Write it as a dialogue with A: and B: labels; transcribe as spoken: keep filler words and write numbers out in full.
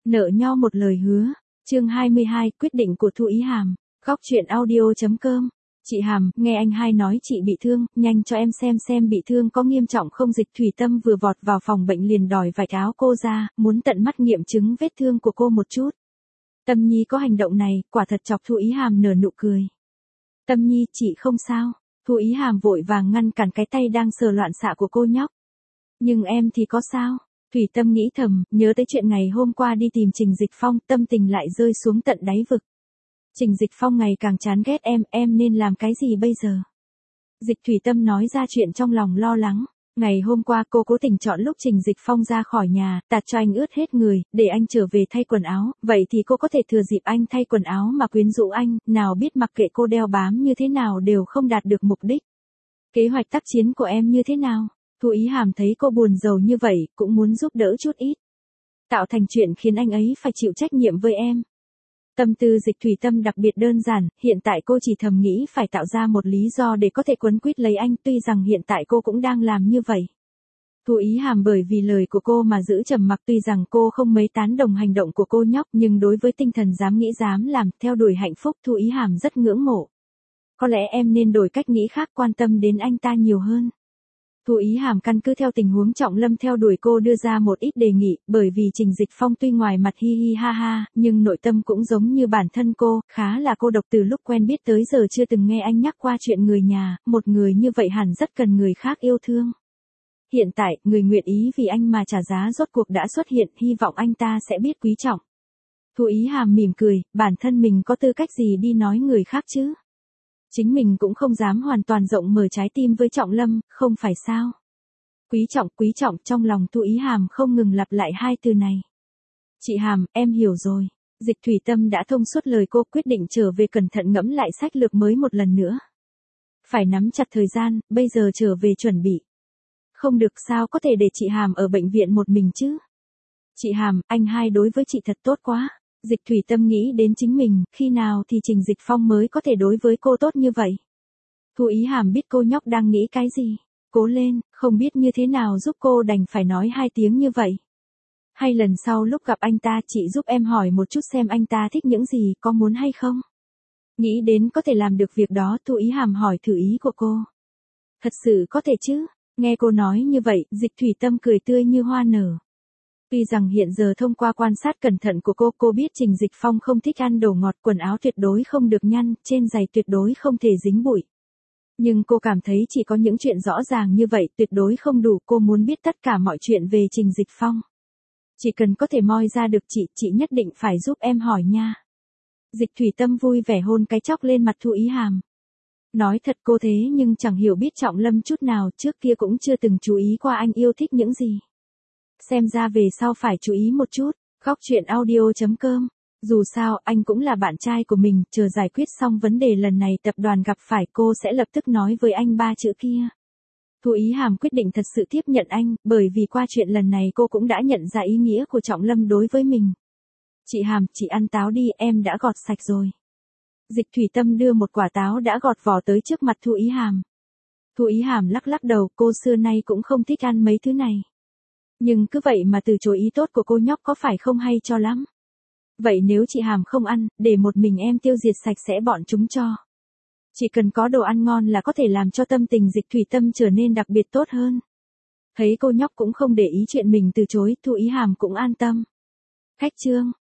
A: Nợ nho một lời hứa. Chương hai mươi hai, quyết định của Thu Ý Hàm. Góc truyện audio.com. Chị Hàm, nghe anh hai nói chị bị thương, nhanh cho em xem xem bị thương có nghiêm trọng không. Dịch Thủy Tâm vừa vọt vào phòng bệnh liền đòi vạch áo cô ra, muốn tận mắt nghiệm chứng vết thương của cô một chút. Tâm Nhi có hành động này, quả thật chọc Thu Ý Hàm nở nụ cười. Tâm Nhi, chị không sao. Thu Ý Hàm vội vàng ngăn cản cái tay đang sờ loạn xạ của cô nhóc. Nhưng em thì có sao? Thủy Tâm nghĩ thầm, nhớ tới chuyện ngày hôm qua đi tìm Trình Dịch Phong, tâm tình lại rơi xuống tận đáy vực. Trình Dịch Phong ngày càng chán ghét em, em nên làm cái gì bây giờ? Dịch Thủy Tâm nói ra chuyện trong lòng lo lắng. Ngày hôm qua cô cố tình chọn lúc Trình Dịch Phong ra khỏi nhà, tạt cho anh ướt hết người, để anh trở về thay quần áo, vậy thì cô có thể thừa dịp anh thay quần áo mà quyến rũ anh, nào biết mặc kệ cô đeo bám như thế nào đều không đạt được mục đích. Kế hoạch tác chiến của em như thế nào? Thu Ý Hàm thấy cô buồn rầu như vậy, cũng muốn giúp đỡ chút ít. Tạo thành chuyện khiến anh ấy phải chịu trách nhiệm với em. Tâm tư Dịch Thủy Tâm đặc biệt đơn giản, hiện tại cô chỉ thầm nghĩ phải tạo ra một lý do để có thể quấn quýt lấy anh, tuy rằng hiện tại cô cũng đang làm như vậy. Thu Ý Hàm bởi vì lời của cô mà giữ trầm mặc, tuy rằng cô không mấy tán đồng hành động của cô nhóc, nhưng đối với tinh thần dám nghĩ dám làm, theo đuổi hạnh phúc, Thu Ý Hàm rất ngưỡng mộ. Có lẽ em nên đổi cách nghĩ khác, quan tâm đến anh ta nhiều hơn. Thu Ý Hàm căn cứ theo tình huống Trọng Lâm theo đuổi cô đưa ra một ít đề nghị, bởi vì Trình Dịch Phong tuy ngoài mặt hi hi ha ha, nhưng nội tâm cũng giống như bản thân cô, khá là cô độc, từ lúc quen biết tới giờ chưa từng nghe anh nhắc qua chuyện người nhà, một người như vậy hẳn rất cần người khác yêu thương. Hiện tại, người nguyện ý vì anh mà trả giá rốt cuộc đã xuất hiện, hy vọng anh ta sẽ biết quý trọng. Thu Ý Hàm mỉm cười, bản thân mình có tư cách gì đi nói người khác chứ? Chính mình cũng không dám hoàn toàn rộng mở trái tim với Trọng Lâm, không phải sao? Quý trọng, quý trọng, trong lòng Thu Ý Hàm không ngừng lặp lại hai từ này. Chị Hàm, em hiểu rồi. Dịch Thủy Tâm đã thông suốt lời cô, quyết định trở về cẩn thận ngẫm lại sách lược mới một lần nữa. Phải nắm chặt thời gian, bây giờ trở về chuẩn bị. Không được, sao có thể để chị Hàm ở bệnh viện một mình chứ? Chị Hàm, anh hai đối với chị thật tốt quá. Dịch Thủy Tâm nghĩ đến chính mình, khi nào thì Trình Dịch Phong mới có thể đối với cô tốt như vậy. Thu Ý Hàm biết cô nhóc đang nghĩ cái gì. Cố lên, không biết như thế nào giúp cô, đành phải nói hai tiếng như vậy. Hay lần sau lúc gặp anh ta chị giúp em hỏi một chút xem anh ta thích những gì, có muốn hay không? Nghĩ đến có thể làm được việc đó, Thu Ý Hàm hỏi thử ý của cô. Thật sự có thể chứ? Nghe cô nói như vậy, Dịch Thủy Tâm cười tươi như hoa nở. Tuy rằng hiện giờ thông qua quan sát cẩn thận của cô, cô biết Trình Dịch Phong không thích ăn đồ ngọt, quần áo tuyệt đối không được nhăn, trên giày tuyệt đối không thể dính bụi. Nhưng cô cảm thấy chỉ có những chuyện rõ ràng như vậy tuyệt đối không đủ, cô muốn biết tất cả mọi chuyện về Trình Dịch Phong. Chỉ cần có thể moi ra được chị, chị nhất định phải giúp em hỏi nha. Dịch Thủy Tâm vui vẻ hôn cái chóc lên mặt Thu Ý Hàm. Nói thật cô thế nhưng chẳng hiểu biết Trọng Lâm chút nào, trước kia cũng chưa từng chú ý qua anh yêu thích những gì. Xem ra về sau phải chú ý một chút. Góc truyện audio.com. Dù sao, anh cũng là bạn trai của mình, chờ giải quyết xong vấn đề lần này tập đoàn gặp phải, cô sẽ lập tức nói với anh ba chữ kia. Thu Ý Hàm quyết định thật sự tiếp nhận anh, bởi vì qua chuyện lần này cô cũng đã nhận ra ý nghĩa của Trọng Lâm đối với mình. Chị Hàm, chị ăn táo đi, em đã gọt sạch rồi. Dịch Thủy Tâm đưa một quả táo đã gọt vỏ tới trước mặt Thu Ý Hàm. Thu Ý Hàm lắc lắc đầu, cô xưa nay cũng không thích ăn mấy thứ này. Nhưng cứ vậy mà từ chối ý tốt của cô nhóc có phải không hay cho lắm. Vậy nếu chị Hàm không ăn, để một mình em tiêu diệt sạch sẽ bọn chúng cho. Chỉ cần có đồ ăn ngon là có thể làm cho tâm tình Dịch Thủy Tâm trở nên đặc biệt tốt hơn. Thấy cô nhóc cũng không để ý chuyện mình từ chối, Thu Ý Hàm cũng an tâm. Khách trương,